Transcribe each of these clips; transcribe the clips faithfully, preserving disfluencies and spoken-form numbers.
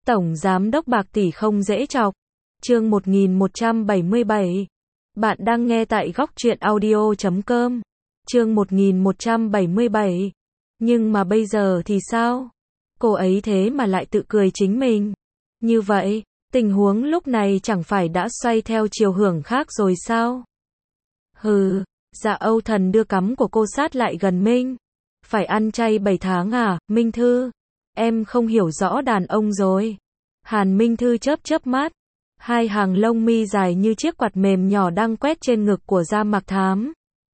Tổng Giám đốc bạc tỷ không dễ chọc. Chương một nghìn một trăm bảy mươi bảy. Bạn đang nghe tại góc truyện audio chấm com. Chương một nghìn một trăm bảy mươi bảy. Nhưng mà bây giờ thì sao? Cô ấy thế mà lại tự cười chính mình. Như vậy, tình huống lúc này chẳng phải đã xoay theo chiều hướng khác rồi sao? Hừ, Dạ Âu Thần đưa cắm của cô sát lại gần Minh. Phải ăn chay bảy tháng à, Minh Thư? Em không hiểu rõ đàn ông rồi. Hàn Minh Thư chớp chớp mắt. Hai hàng lông mi dài như chiếc quạt mềm nhỏ đang quét trên ngực của Gia Mạc Thám.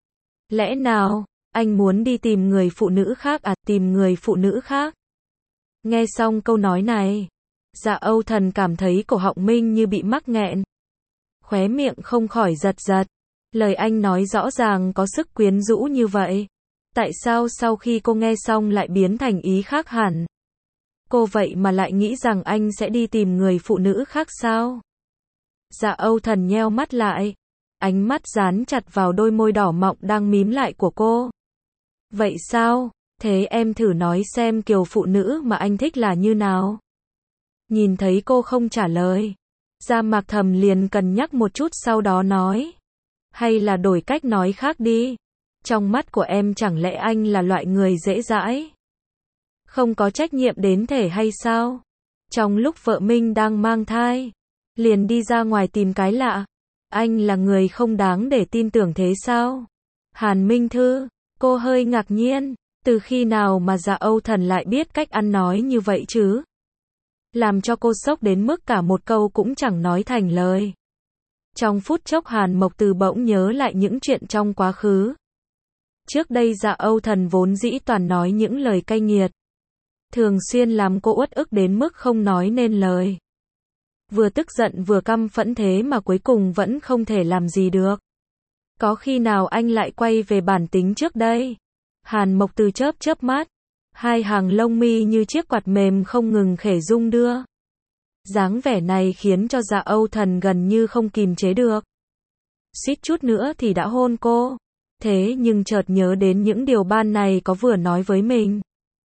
Lẽ nào, anh muốn đi tìm người phụ nữ khác à, tìm người phụ nữ khác? Nghe xong câu nói này, Dạ Âu Thần cảm thấy cổ họng Minh như bị mắc nghẹn. Khóe miệng không khỏi giật giật. Lời anh nói rõ ràng có sức quyến rũ như vậy. Tại sao sau khi cô nghe xong lại biến thành ý khác hẳn? Cô vậy mà lại nghĩ rằng anh sẽ đi tìm người phụ nữ khác sao? Dạ Âu Thần nheo mắt lại. Ánh mắt dán chặt vào đôi môi đỏ mọng đang mím lại của cô. Vậy sao? Thế em thử nói xem kiểu phụ nữ mà anh thích là như nào? Nhìn thấy cô không trả lời, Gia Mạc Thầm liền cân nhắc một chút sau đó nói. Hay là đổi cách nói khác đi. Trong mắt của em chẳng lẽ anh là loại người dễ dãi? Không có trách nhiệm đến thể hay sao? Trong lúc vợ Minh đang mang thai, liền đi ra ngoài tìm cái lạ. Anh là người không đáng để tin tưởng thế sao? Hàn Minh Thư, cô hơi ngạc nhiên. Từ khi nào mà Dạ Âu Thần lại biết cách ăn nói như vậy chứ? Làm cho cô sốc đến mức cả một câu cũng chẳng nói thành lời. Trong phút chốc Hàn Mộc Từ bỗng nhớ lại những chuyện trong quá khứ. Trước đây Dạ Âu Thần vốn dĩ toàn nói những lời cay nghiệt. Thường xuyên làm cô uất ức đến mức không nói nên lời. Vừa tức giận vừa căm phẫn thế mà cuối cùng vẫn không thể làm gì được. Có khi nào anh lại quay về bản tính trước đây? Hàn Mộc Từ chớp chớp mắt. Hai hàng lông mi như chiếc quạt mềm không ngừng khẽ rung đưa. Dáng vẻ này khiến cho Dạ Âu Thần gần như không kìm chế được. Suýt chút nữa thì đã hôn cô. Thế nhưng chợt nhớ đến những điều ban này có vừa nói với mình.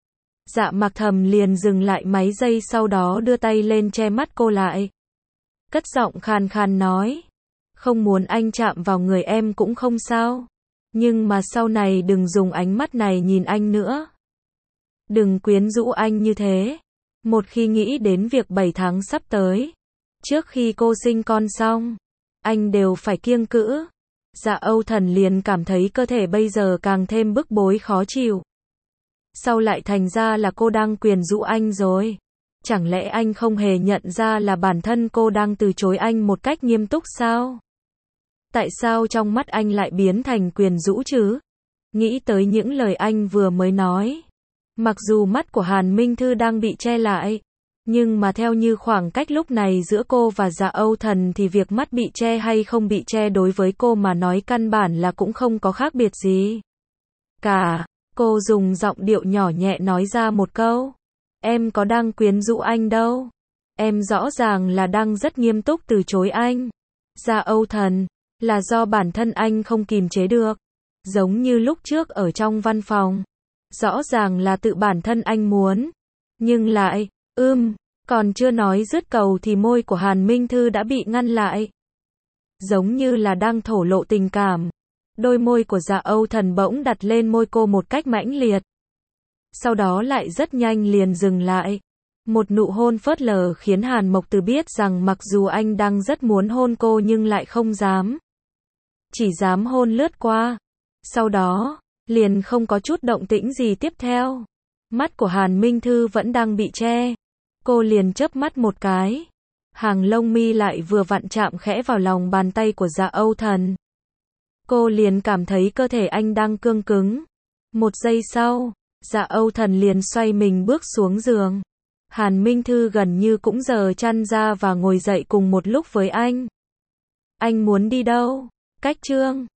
Dạ Mạc Thầm liền dừng lại mấy giây sau đó đưa tay lên che mắt cô lại. Cất giọng khàn khàn nói. Không muốn anh chạm vào người em cũng không sao. Nhưng mà sau này đừng dùng ánh mắt này nhìn anh nữa. Đừng quyến rũ anh như thế. Một khi nghĩ đến việc bảy tháng sắp tới, trước khi cô sinh con xong, anh đều phải kiêng cữ. Dạ Âu Thần liền cảm thấy cơ thể bây giờ càng thêm bức bối khó chịu. Sau lại thành ra là cô đang quyến rũ anh rồi. Chẳng lẽ anh không hề nhận ra là bản thân cô đang từ chối anh một cách nghiêm túc sao? Tại sao trong mắt anh lại biến thành quyến rũ chứ? Nghĩ tới những lời anh vừa mới nói. Mặc dù mắt của Hàn Minh Thư đang bị che lại, nhưng mà theo như khoảng cách lúc này giữa cô và Dạ Âu Thần thì việc mắt bị che hay không bị che đối với cô mà nói căn bản là cũng không có khác biệt gì. Cả, cô dùng giọng điệu nhỏ nhẹ nói ra một câu. Em có đang quyến rũ anh đâu. Em rõ ràng là đang rất nghiêm túc từ chối anh. Dạ Âu Thần, là do bản thân anh không kìm chế được. Giống như lúc trước ở trong văn phòng. Rõ ràng là tự bản thân anh muốn. Nhưng lại, ưm, còn chưa nói dứt câu thì môi của Hàn Minh Thư đã bị ngăn lại. Giống như là đang thổ lộ tình cảm. Đôi môi của Dạ Âu Thần bỗng đặt lên môi cô một cách mãnh liệt. Sau đó lại rất nhanh liền dừng lại. Một nụ hôn phớt lờ khiến Hàn Mộc Từ biết rằng mặc dù anh đang rất muốn hôn cô nhưng lại không dám. Chỉ dám hôn lướt qua. Sau đó, liền không có chút động tĩnh gì tiếp theo. Mắt của Hàn Minh Thư vẫn đang bị che. Cô liền chớp mắt một cái. Hàng lông mi lại vừa vặn chạm khẽ vào lòng bàn tay của Dạ Âu Thần. Cô liền cảm thấy cơ thể anh đang cương cứng. Một giây sau, Dạ Âu Thần liền xoay mình bước xuống giường. Hàn Minh Thư gần như cũng giở chăn ra và ngồi dậy cùng một lúc với anh. Anh muốn đi đâu? Cách chương